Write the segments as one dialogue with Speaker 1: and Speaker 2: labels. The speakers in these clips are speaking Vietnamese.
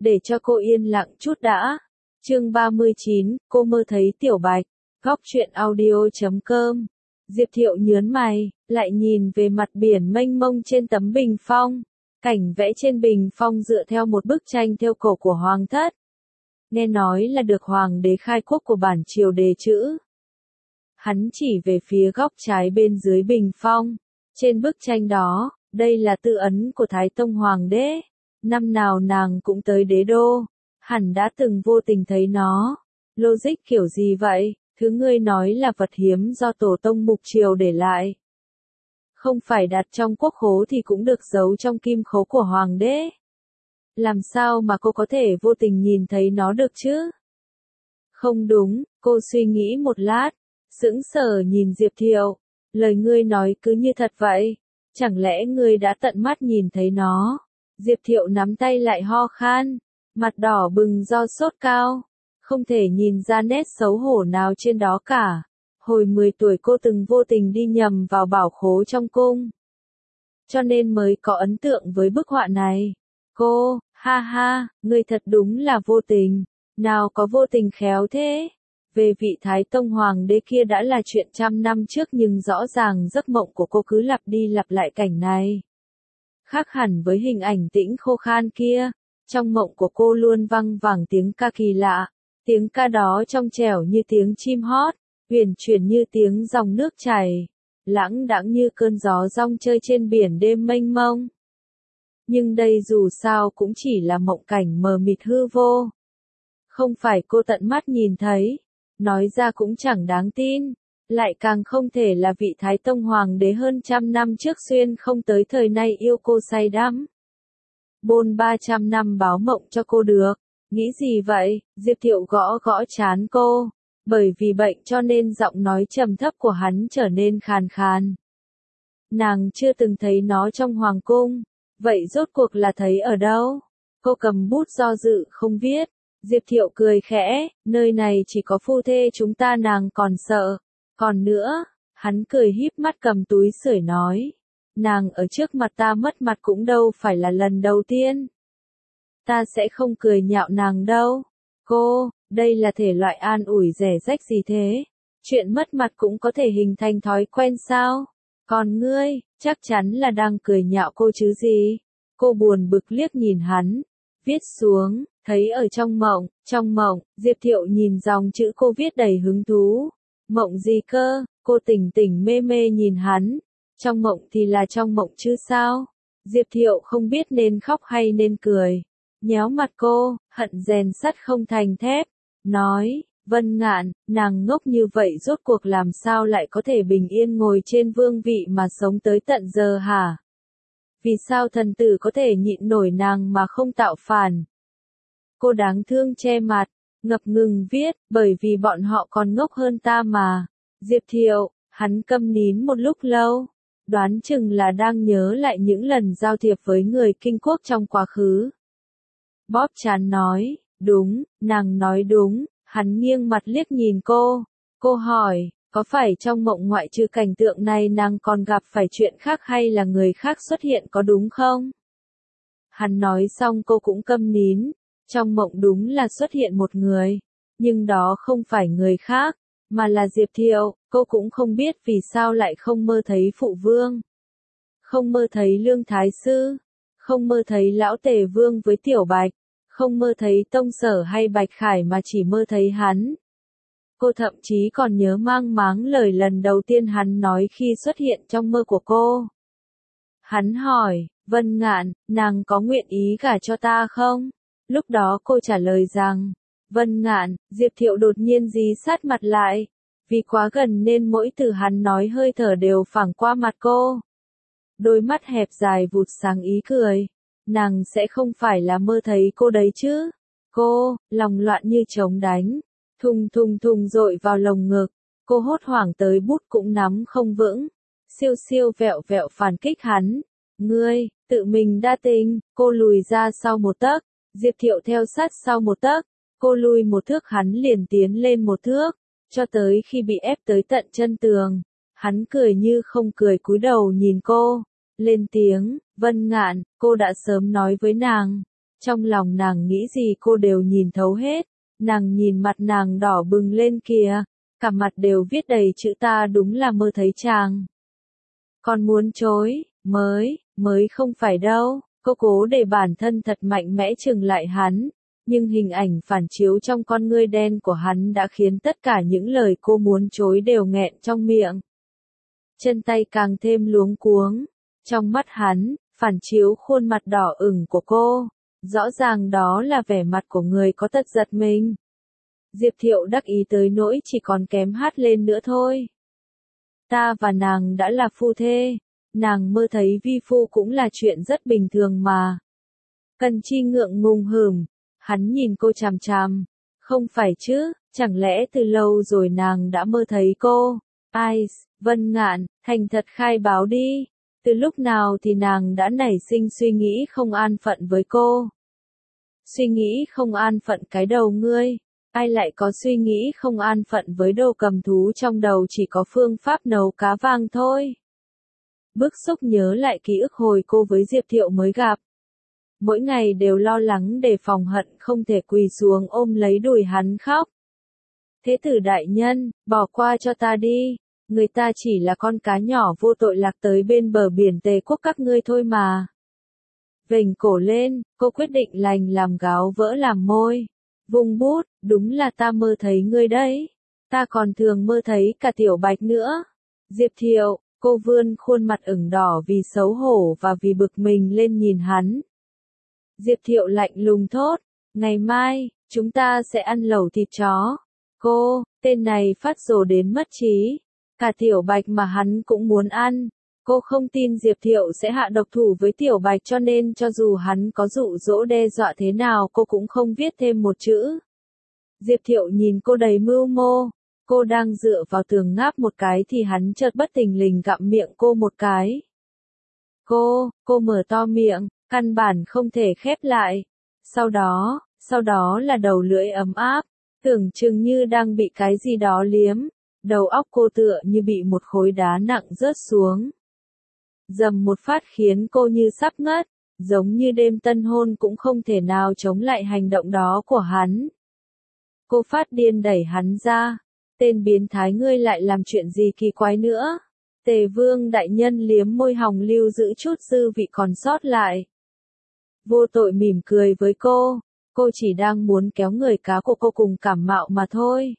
Speaker 1: để cho cô yên lặng chút đã. Chương 39, cô mơ thấy Tiểu Bạch. Góc truyện audio.com. Diệp Thiệu nhớn mày, lại nhìn về mặt biển mênh mông trên tấm bình phong. Cảnh vẽ trên bình phong dựa theo một bức tranh thêu cổ của hoàng thất. Nghe nói là được hoàng đế khai quốc của bản triều đề chữ. Hắn chỉ về phía góc trái bên dưới bình phong. Trên bức tranh đó, đây là tư ấn của Thái Tông Hoàng đế. Năm nào nàng cũng tới đế đô, hẳn đã từng vô tình thấy nó. Logic kiểu gì vậy? Thứ ngươi nói là vật hiếm do tổ tông mục triều để lại. Không phải đặt trong quốc khố thì cũng được giấu trong kim khố của hoàng đế. Làm sao mà cô có thể vô tình nhìn thấy nó được chứ? Không đúng, cô suy nghĩ một lát, sững sờ nhìn Diệp Thiệu. Lời ngươi nói cứ như thật vậy, chẳng lẽ ngươi đã tận mắt nhìn thấy nó? Diệp Thiệu nắm tay lại ho khan, mặt đỏ bừng do sốt cao, không thể nhìn ra nét xấu hổ nào trên đó cả. Hồi 10 tuổi cô từng vô tình đi nhầm vào bảo khố trong cung, cho nên mới có ấn tượng với bức họa này. Cô, ha ha, ngươi thật đúng là vô tình, nào có vô tình khéo thế. Về vị Thái Tông Hoàng đế kia đã là chuyện trăm năm trước nhưng rõ ràng giấc mộng của cô cứ lặp đi lặp lại cảnh này. Khác hẳn với hình ảnh tĩnh khô khan kia, trong mộng của cô luôn văng vẳng tiếng ca kỳ lạ, tiếng ca đó trong trẻo như tiếng chim hót, huyền chuyển như tiếng dòng nước chảy, lãng đãng như cơn gió rong chơi trên biển đêm mênh mông. Nhưng đây dù sao cũng chỉ là mộng cảnh mờ mịt hư vô. Không phải cô tận mắt nhìn thấy, nói ra cũng chẳng đáng tin, lại càng không thể là vị Thái Tông Hoàng đế hơn trăm năm trước xuyên không tới thời nay yêu cô say đắm. Bôn 300 năm báo mộng cho cô được, nghĩ gì vậy? Diệp Thiệu gõ gõ trán cô, bởi vì bệnh cho nên giọng nói trầm thấp của hắn trở nên khàn khàn. Nàng chưa từng thấy nó trong hoàng cung, vậy rốt cuộc là thấy ở đâu? Cô cầm bút do dự không viết. Diệp Thiệu cười khẽ, nơi này chỉ có phu thê chúng ta nàng còn sợ. Còn nữa, hắn cười híp mắt cầm túi sưởi nói. Nàng ở trước mặt ta mất mặt cũng đâu phải là lần đầu tiên. Ta sẽ không cười nhạo nàng đâu. Cô, đây là thể loại an ủi rẻ rách gì thế? Chuyện mất mặt cũng có thể hình thành thói quen sao? Còn ngươi, chắc chắn là đang cười nhạo cô chứ gì? Cô buồn bực liếc nhìn hắn, viết xuống. Thấy ở trong mộng, Diệp Thiệu nhìn dòng chữ cô viết đầy hứng thú. Mộng gì cơ? Cô tỉnh tỉnh mê mê nhìn hắn. Trong mộng thì là trong mộng chứ sao? Diệp Thiệu không biết nên khóc hay nên cười. Nhéo mặt cô, hận rèn sắt không thành thép. Nói, Vân Ngạn, nàng ngốc như vậy rốt cuộc làm sao lại có thể bình yên ngồi trên vương vị mà sống tới tận giờ hả? Vì sao thần tử có thể nhịn nổi nàng mà không tạo phản? Cô đáng thương che mặt, ngập ngừng viết, bởi vì bọn họ còn ngốc hơn ta mà. Diệp Thiệu, hắn câm nín một lúc lâu, đoán chừng là đang nhớ lại những lần giao thiệp với người kinh quốc trong quá khứ. Bóp trán nói, đúng, nàng nói đúng, hắn nghiêng mặt liếc nhìn cô. Cô hỏi, có phải trong mộng ngoại trừ cảnh tượng này nàng còn gặp phải chuyện khác hay là người khác xuất hiện có đúng không? Hắn nói xong cô cũng câm nín. Trong mộng đúng là xuất hiện một người, nhưng đó không phải người khác, mà là Diệp Thiệu. Cô cũng không biết vì sao lại không mơ thấy phụ vương, không mơ thấy Lương Thái Sư, không mơ thấy Lão Tề Vương với Tiểu Bạch, không mơ thấy Tông Sở hay Bạch Khải mà chỉ mơ thấy hắn. Cô thậm chí còn nhớ mang máng lời lần đầu tiên hắn nói khi xuất hiện trong mơ của cô. Hắn hỏi, Vân Ngạn, nàng có nguyện ý gả cho ta không? Lúc đó cô trả lời rằng, Vân Ngạn. Diệp Thiệu đột nhiên rí sát mặt lại, vì quá gần nên mỗi từ hắn nói hơi thở đều phảng qua mặt cô. Đôi mắt hẹp dài vụt sáng ý cười, nàng sẽ không phải là mơ thấy cô đấy chứ? Cô, lòng loạn như trống đánh, thùng thùng thùng dội vào lồng ngực, cô hốt hoảng tới bút cũng nắm không vững, siêu siêu vẹo vẹo phản kích hắn. Ngươi, tự mình đa tình. Cô lùi ra sau một tấc. Diệp Thiệu theo sát sau một tấc, cô lui một thước hắn liền tiến lên một thước, cho tới khi bị ép tới tận chân tường. Hắn cười như không cười cúi đầu nhìn cô, lên tiếng, Vân Ngạn, cô đã sớm nói với nàng, Trong lòng nàng nghĩ gì cô đều nhìn thấu hết, nàng nhìn mặt nàng đỏ bừng lên kìa, cả mặt đều viết đầy chữ ta đúng là mơ thấy chàng. Còn muốn chối, mới không phải đâu, cô cố để bản thân thật mạnh mẽ chừng lại hắn, nhưng hình ảnh phản chiếu trong con ngươi đen của hắn đã khiến tất cả những lời cô muốn chối đều nghẹn trong miệng. Chân tay càng thêm luống cuống, trong mắt hắn, phản chiếu khuôn mặt đỏ ửng của cô, rõ ràng đó là vẻ mặt của người có tật giật mình. Diệp Thiệu đắc ý tới nỗi chỉ còn kém hát lên nữa thôi. Ta và nàng đã là phu thê, nàng mơ thấy vi phu cũng là chuyện rất bình thường mà. Cần Chi ngượng ngùng hửm, hắn nhìn cô chằm chằm, không phải chứ, chẳng lẽ từ lâu rồi nàng đã mơ thấy cô? Ai, Vân Ngạn, thành thật khai báo đi, từ lúc nào thì nàng đã nảy sinh suy nghĩ không an phận với cô? Suy nghĩ không an phận cái đầu ngươi, ai lại có suy nghĩ không an phận với đồ cầm thú trong đầu chỉ có phương pháp nấu cá vàng thôi. Bức xúc nhớ lại ký ức hồi cô với Diệp Thiệu mới gặp. Mỗi ngày đều lo lắng đề phòng hận không thể quỳ xuống ôm lấy đùi hắn khóc. Thế tử đại nhân, bỏ qua cho ta đi, người ta chỉ là con cá nhỏ vô tội lạc tới bên bờ biển Tề Quốc các ngươi thôi mà. Vểnh cổ lên, cô quyết định lành làm gáo vỡ làm môi. Vung bút, đúng là ta mơ thấy ngươi đấy. Ta còn thường mơ thấy cả Tiểu Bạch nữa. Diệp Thiệu, cô vươn khuôn mặt ửng đỏ vì xấu hổ và vì bực mình lên nhìn hắn. Diệp Thiệu lạnh lùng thốt, ngày mai, chúng ta sẽ ăn lẩu thịt chó. Cô, tên này phát rồ đến mất trí. Cả Tiểu Bạch mà hắn cũng muốn ăn. Cô không tin Diệp Thiệu sẽ hạ độc thủ với Tiểu Bạch cho nên cho dù hắn có dụ dỗ đe dọa thế nào cô cũng không viết thêm một chữ. Diệp Thiệu nhìn cô đầy mưu mô, cô đang dựa vào tường ngáp một cái thì hắn chợt bất thình lình gặm miệng cô một cái. Cô mở to miệng, căn bản không thể khép lại. Sau đó là đầu lưỡi ấm áp, tưởng chừng như đang bị cái gì đó liếm. Đầu óc cô tựa như bị một khối đá nặng rớt xuống. Dầm một phát khiến cô như sắp ngất, giống như đêm tân hôn cũng không thể nào chống lại hành động đó của hắn. Cô phát điên đẩy hắn ra, tên biến thái ngươi lại làm chuyện gì kỳ quái nữa. Tề Vương đại nhân liếm môi hồng lưu giữ chút dư vị còn sót lại. Vô tội mỉm cười với cô chỉ đang muốn kéo người cá của cô cùng cảm mạo mà thôi.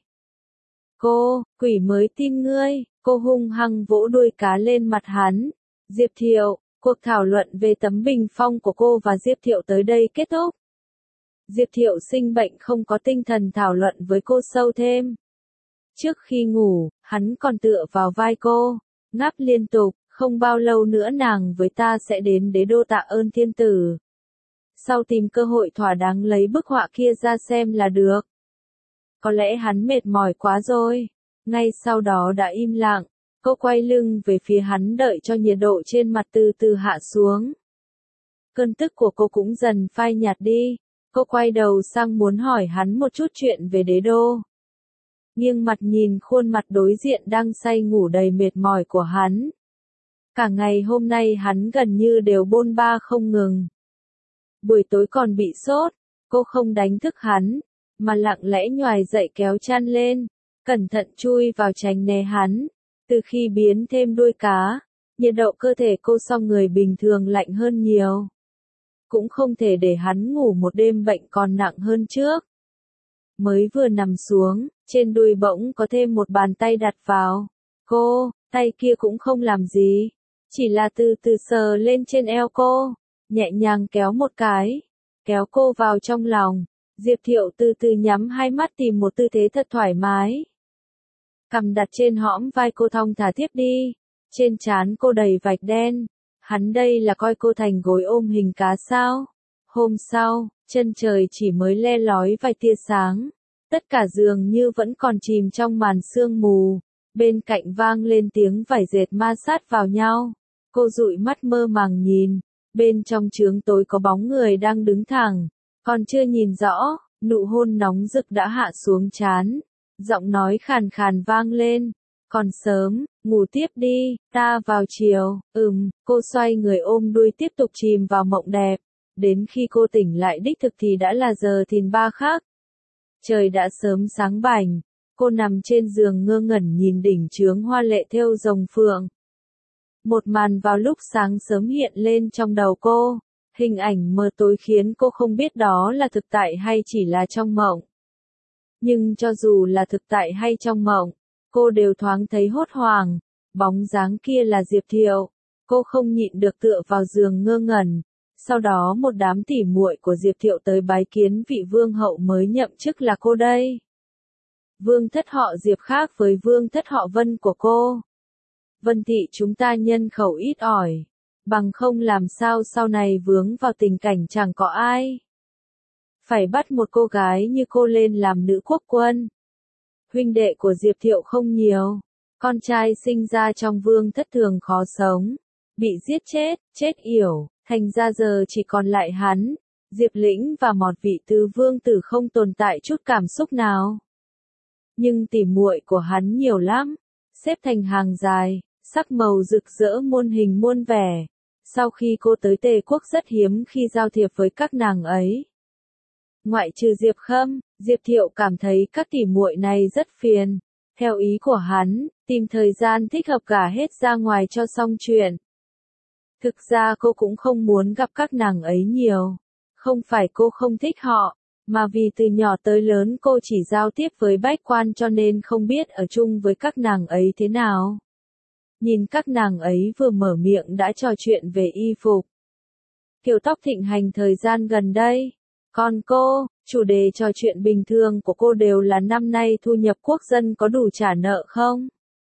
Speaker 1: Cô, quỷ mới tin ngươi, cô hung hăng vỗ đuôi cá lên mặt hắn. Diệp Thiệu, cuộc thảo luận về tấm bình phong của cô và Diệp Thiệu tới đây kết thúc. Diệp Thiệu sinh bệnh không có tinh thần thảo luận với cô sâu thêm. Trước khi ngủ, hắn còn tựa vào vai cô, ngáp liên tục, không bao lâu nữa nàng với ta sẽ đến đế đô tạ ơn thiên tử. Sau tìm cơ hội thỏa đáng lấy bức họa kia ra xem là được. Có lẽ hắn mệt mỏi quá rồi. Ngay sau đó đã im lặng, cô quay lưng về phía hắn đợi cho nhiệt độ trên mặt từ từ hạ xuống. Cơn tức của cô cũng dần phai nhạt đi, cô quay đầu sang muốn hỏi hắn một chút chuyện về đế đô. Nghiêng mặt nhìn khuôn mặt đối diện đang say ngủ đầy mệt mỏi của hắn. Cả ngày hôm nay hắn gần như đều bôn ba không ngừng. Buổi tối còn bị sốt, cô không đánh thức hắn, mà lặng lẽ nhoài dậy kéo chăn lên, cẩn thận chui vào tránh né hắn. Từ khi biến thêm đuôi cá, nhiệt độ cơ thể cô so người bình thường lạnh hơn nhiều. Cũng không thể để hắn ngủ một đêm bệnh còn nặng hơn trước. Mới vừa nằm xuống, trên đùi bỗng có thêm một bàn tay đặt vào. Tay kia cũng không làm gì, chỉ là từ từ sờ lên trên eo cô, nhẹ nhàng kéo một cái, kéo cô vào trong lòng. Diệp Thiệu từ từ nhắm hai mắt tìm một tư thế thật thoải mái. Cằm đặt trên hõm vai cô thong thả tiếp đi, trên trán cô đầy vạch đen. Hắn đây là coi cô thành gối ôm hình cá sao? Hôm sau, chân trời chỉ mới le lói vài tia sáng, tất cả dường như vẫn còn chìm trong màn sương mù. Bên cạnh vang lên tiếng vải dệt ma sát vào nhau. Cô dụi mắt mơ màng nhìn, bên trong chướng tối có bóng người đang đứng thẳng, còn chưa nhìn rõ, nụ hôn nóng rực đã hạ xuống trán. Giọng nói khàn khàn vang lên, còn sớm, ngủ tiếp đi, ta vào chiều. Cô xoay người ôm đuôi tiếp tục chìm vào mộng đẹp. đến khi cô tỉnh lại đích thực thì đã là giờ thìn 3 khắc. Trời đã sớm sáng bảnh, cô nằm trên giường ngơ ngẩn nhìn đỉnh chướng hoa lệ thêu rồng phượng. Một màn vào lúc sáng sớm hiện lên trong đầu cô, hình ảnh mờ tối khiến cô không biết đó là thực tại hay chỉ là trong mộng. Nhưng cho dù là thực tại hay trong mộng, cô đều thoáng thấy hốt hoảng, bóng dáng kia là Diệp Thiệu. Cô không nhịn được tựa vào giường ngơ ngẩn. Sau đó một đám tỉ muội của Diệp Thiệu tới bái kiến vị vương hậu mới nhậm chức là cô đây. Vương thất họ Diệp khác với vương thất họ Vân của cô. Vân thị chúng ta nhân khẩu ít ỏi, bằng không làm sao sau này vướng vào tình cảnh chẳng có ai. Phải bắt một cô gái như cô lên làm nữ quốc quân. Huynh đệ của Diệp Thiệu không nhiều, con trai sinh ra trong vương thất thường khó sống, bị giết chết yểu, thành ra giờ chỉ còn lại hắn, Diệp Lĩnh và một vị tứ vương tử không tồn tại chút cảm xúc nào. Nhưng tỉ muội của hắn nhiều lắm, xếp thành hàng dài, sắc màu rực rỡ muôn hình muôn vẻ. Sau khi cô tới Tề quốc rất hiếm khi giao thiệp với các nàng ấy. Ngoại trừ Diệp Khâm, Diệp Thiệu cảm thấy các tỉ muội này rất phiền. Theo ý của hắn, tìm thời gian thích hợp cả hết ra ngoài cho xong chuyện. Thực ra cô cũng không muốn gặp các nàng ấy nhiều. Không phải cô không thích họ, mà vì từ nhỏ tới lớn cô chỉ giao tiếp với bách quan cho nên không biết ở chung với các nàng ấy thế nào. Nhìn các nàng ấy vừa mở miệng đã trò chuyện về y phục. Kiểu tóc thịnh hành thời gian gần đây. Còn cô, chủ đề trò chuyện bình thường của cô đều là năm nay thu nhập quốc dân có đủ trả nợ không?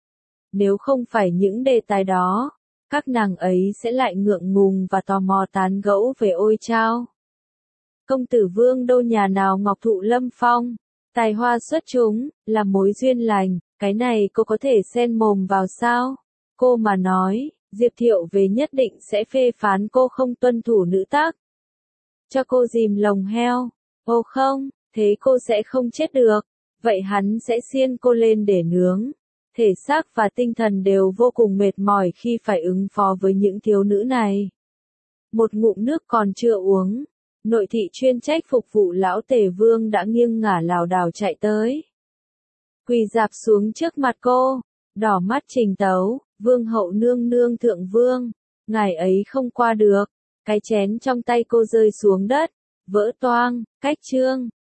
Speaker 1: Nếu không phải những đề tài đó, các nàng ấy sẽ lại ngượng ngùng và tò mò tán gẫu về ôi chao. Công tử vương đô nhà nào ngọc thụ lâm phong, tài hoa xuất chúng, là mối duyên lành, cái này cô có thể xen mồm vào sao? Cô mà nói, Diệp Thiệu về nhất định sẽ phê phán cô không tuân thủ nữ tắc. Cho cô dìm lồng heo. Ô không, thế cô sẽ không chết được. Vậy hắn sẽ xiên cô lên để nướng. Thể xác và tinh thần đều vô cùng mệt mỏi khi phải ứng phó với những thiếu nữ này. Một ngụm nước còn chưa uống, nội thị chuyên trách phục vụ lão Tề Vương đã nghiêng ngả lảo đảo chạy tới. Quỳ rạp xuống trước mặt cô, đỏ mắt trình tấu, vương hậu nương nương thượng vương, ngài ấy không qua được. Cái chén trong tay cô rơi xuống đất, vỡ toang, cách chương.